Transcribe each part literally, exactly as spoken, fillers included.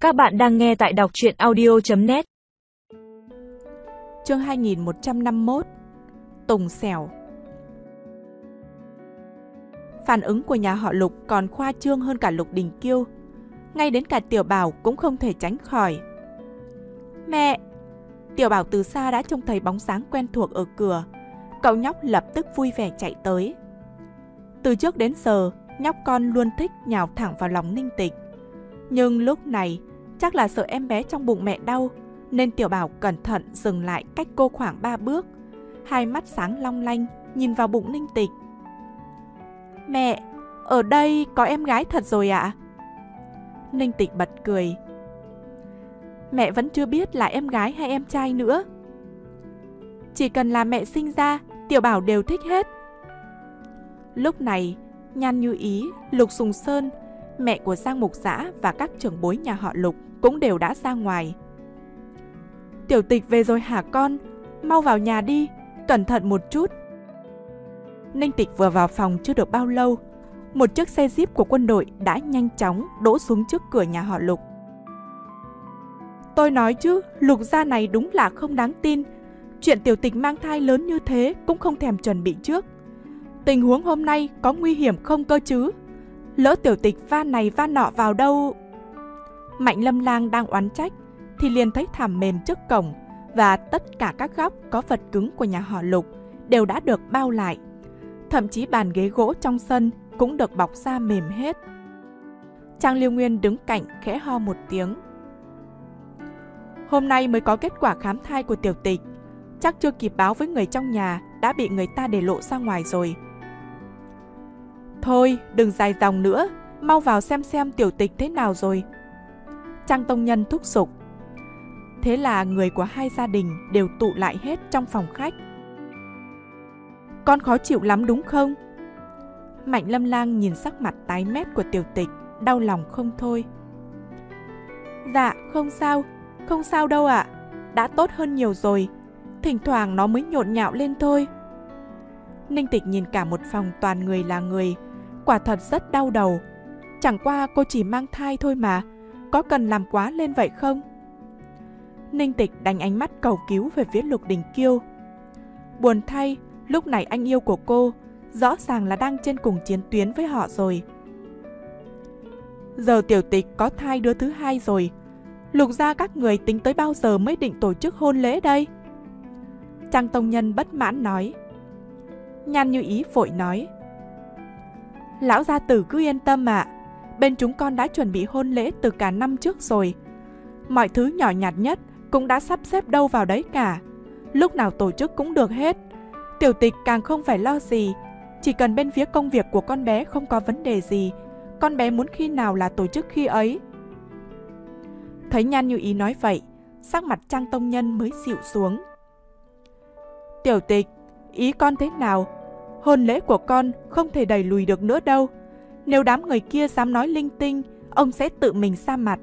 Các bạn đang nghe tại đọc truyện audio chấm net. Chương hai nghìn một trăm năm mươi mốt. Tùng xẻo. Phản ứng của nhà họ Lục còn khoa trương hơn cả Lục Đình Kiêu. Ngay đến cả Tiểu Bảo cũng không thể tránh khỏi. Mẹ! Tiểu Bảo từ xa đã trông thấy bóng dáng quen thuộc ở cửa. Cậu nhóc lập tức vui vẻ chạy tới. Từ trước đến giờ, nhóc con luôn thích nhào thẳng vào lòng Ninh Tịch. Nhưng lúc này, chắc là sợ em bé trong bụng mẹ đau, nên Tiểu Bảo cẩn thận dừng lại cách cô khoảng ba bước. Hai mắt sáng long lanh, nhìn vào bụng Ninh Tịch. Mẹ, ở đây có em gái thật rồi ạ? Ninh Tịch bật cười. Mẹ vẫn chưa biết là em gái hay em trai nữa. Chỉ cần là mẹ sinh ra, Tiểu Bảo đều thích hết. Lúc này, Nhan Như Ý, Lục Sùng Sơn, mẹ của Giang Mục Dã và các trưởng bối nhà họ Lục cũng đều đã ra ngoài. Tiểu Tịch về rồi hả con? Mau vào nhà đi, cẩn thận một chút. Ninh Tịch vừa vào phòng chưa được bao lâu, một chiếc xe jeep của quân đội đã nhanh chóng đỗ xuống trước cửa nhà họ Lục. Tôi nói chứ, Lục gia này đúng là không đáng tin. Chuyện Tiểu Tịch mang thai lớn như thế cũng không thèm chuẩn bị trước. Tình huống hôm nay có nguy hiểm không cơ chứ? Lỡ Tiểu Tịch va này va nọ vào đâu? Mạnh Lâm Lang đang oán trách thì liền thấy thảm mềm trước cổng, và tất cả các góc có vật cứng của nhà họ Lục đều đã được bao lại. Thậm chí bàn ghế gỗ trong sân cũng được bọc da mềm hết. Trang Liêu Nguyên đứng cạnh khẽ ho một tiếng. Hôm nay mới có kết quả khám thai của Tiểu Tịch, chắc chưa kịp báo với người trong nhà đã bị người ta để lộ ra ngoài rồi. Thôi, đừng dài dòng nữa, mau vào xem xem Tiểu Tịch thế nào rồi. Trang Tông Nhân thúc giục. Thế là người của hai gia đình đều tụ lại hết trong phòng khách. Con khó chịu lắm đúng không? Mạnh Lâm Lang nhìn sắc mặt tái mét của Tiểu Tịch, đau lòng không thôi. Dạ, không sao, không sao đâu ạ, đã tốt hơn nhiều rồi, thỉnh thoảng nó mới nhộn nhạo lên thôi. Ninh Tịch nhìn cả một phòng toàn người là người, quả thật rất đau đầu. Chẳng qua cô chỉ mang thai thôi mà, có cần làm quá lên vậy không? Ninh Tịch đánh ánh mắt cầu cứu về phía Lục Đình Kiêu. Buồn thay, lúc này anh yêu của cô rõ ràng là đang trên cùng chiến tuyến với họ rồi. Giờ Tiểu Tịch có thai đứa thứ hai rồi, Lục gia các người tính tới bao giờ mới định tổ chức hôn lễ đây? Trang Tông Nhân bất mãn nói. Nhan Như Ý vội nói. Lão gia tử cứ yên tâm ạ, bên chúng con đã chuẩn bị hôn lễ từ cả năm trước rồi. Mọi thứ nhỏ nhặt nhất cũng đã sắp xếp đâu vào đấy cả, lúc nào tổ chức cũng được hết. Tiểu Tịch càng không phải lo gì, chỉ cần bên phía công việc của con bé không có vấn đề gì, con bé muốn khi nào là tổ chức khi ấy. Thấy Nhan Như Ý nói vậy, sắc mặt Trang Tông Nhân mới dịu xuống. Tiểu Tịch, ý con thế nào? Hôn lễ của con không thể đẩy lùi được nữa đâu. Nếu đám người kia dám nói linh tinh, ông sẽ tự mình ra mặt.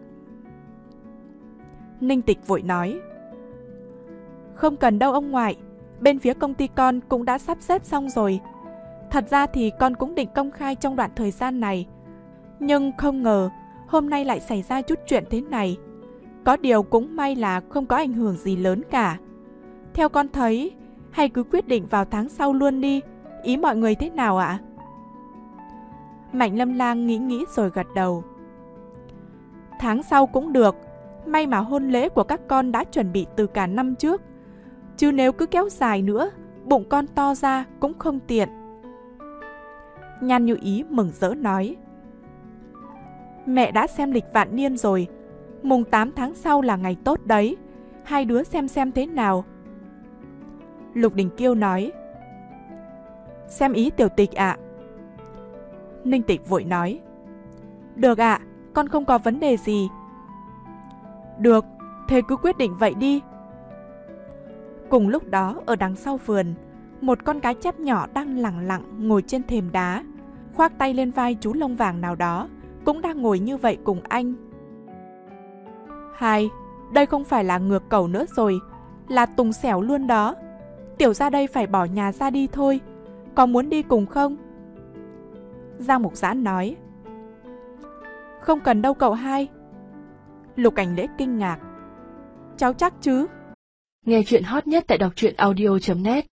Ninh Tịch vội nói. Không cần đâu ông ngoại, bên phía công ty con cũng đã sắp xếp xong rồi. Thật ra thì con cũng định công khai trong đoạn thời gian này, nhưng không ngờ hôm nay lại xảy ra chút chuyện thế này. Có điều cũng may là không có ảnh hưởng gì lớn cả. Theo con thấy, hay cứ quyết định vào tháng sau luôn đi, ý mọi người thế nào ạ? Mạnh Lâm Lang nghĩ nghĩ rồi gật đầu. Tháng sau cũng được, may mà hôn lễ của các con đã chuẩn bị từ cả năm trước. Chứ nếu cứ kéo dài nữa, bụng con to ra cũng không tiện. Nhan Như Ý mừng rỡ nói. Mẹ đã xem lịch vạn niên rồi, mùng tám tháng sau là ngày tốt đấy, hai đứa xem xem thế nào. Lục Đình Kiêu nói. Xem ý Tiểu Tịch ạ. Ninh Tịch vội nói. Được ạ, con không có vấn đề gì. Được, thế cứ quyết định vậy đi. Cùng lúc đó ở đằng sau vườn, một con cá chép nhỏ đang lẳng lặng ngồi trên thềm đá, khoác tay lên vai chú lông vàng nào đó, cũng đang ngồi như vậy cùng anh. Hai, đây không phải là ngược cẩu nữa rồi, là Tùng xẻo luôn đó. Tiểu ra đây phải bỏ nhà ra đi thôi, có muốn đi cùng không? Giang Mục Dã nói. Không cần đâu cậu hai. Lục Cảnh Lễ kinh ngạc. Cháu chắc chứ? Nghe chuyện hot nhất tại đọc truyện audio chấm net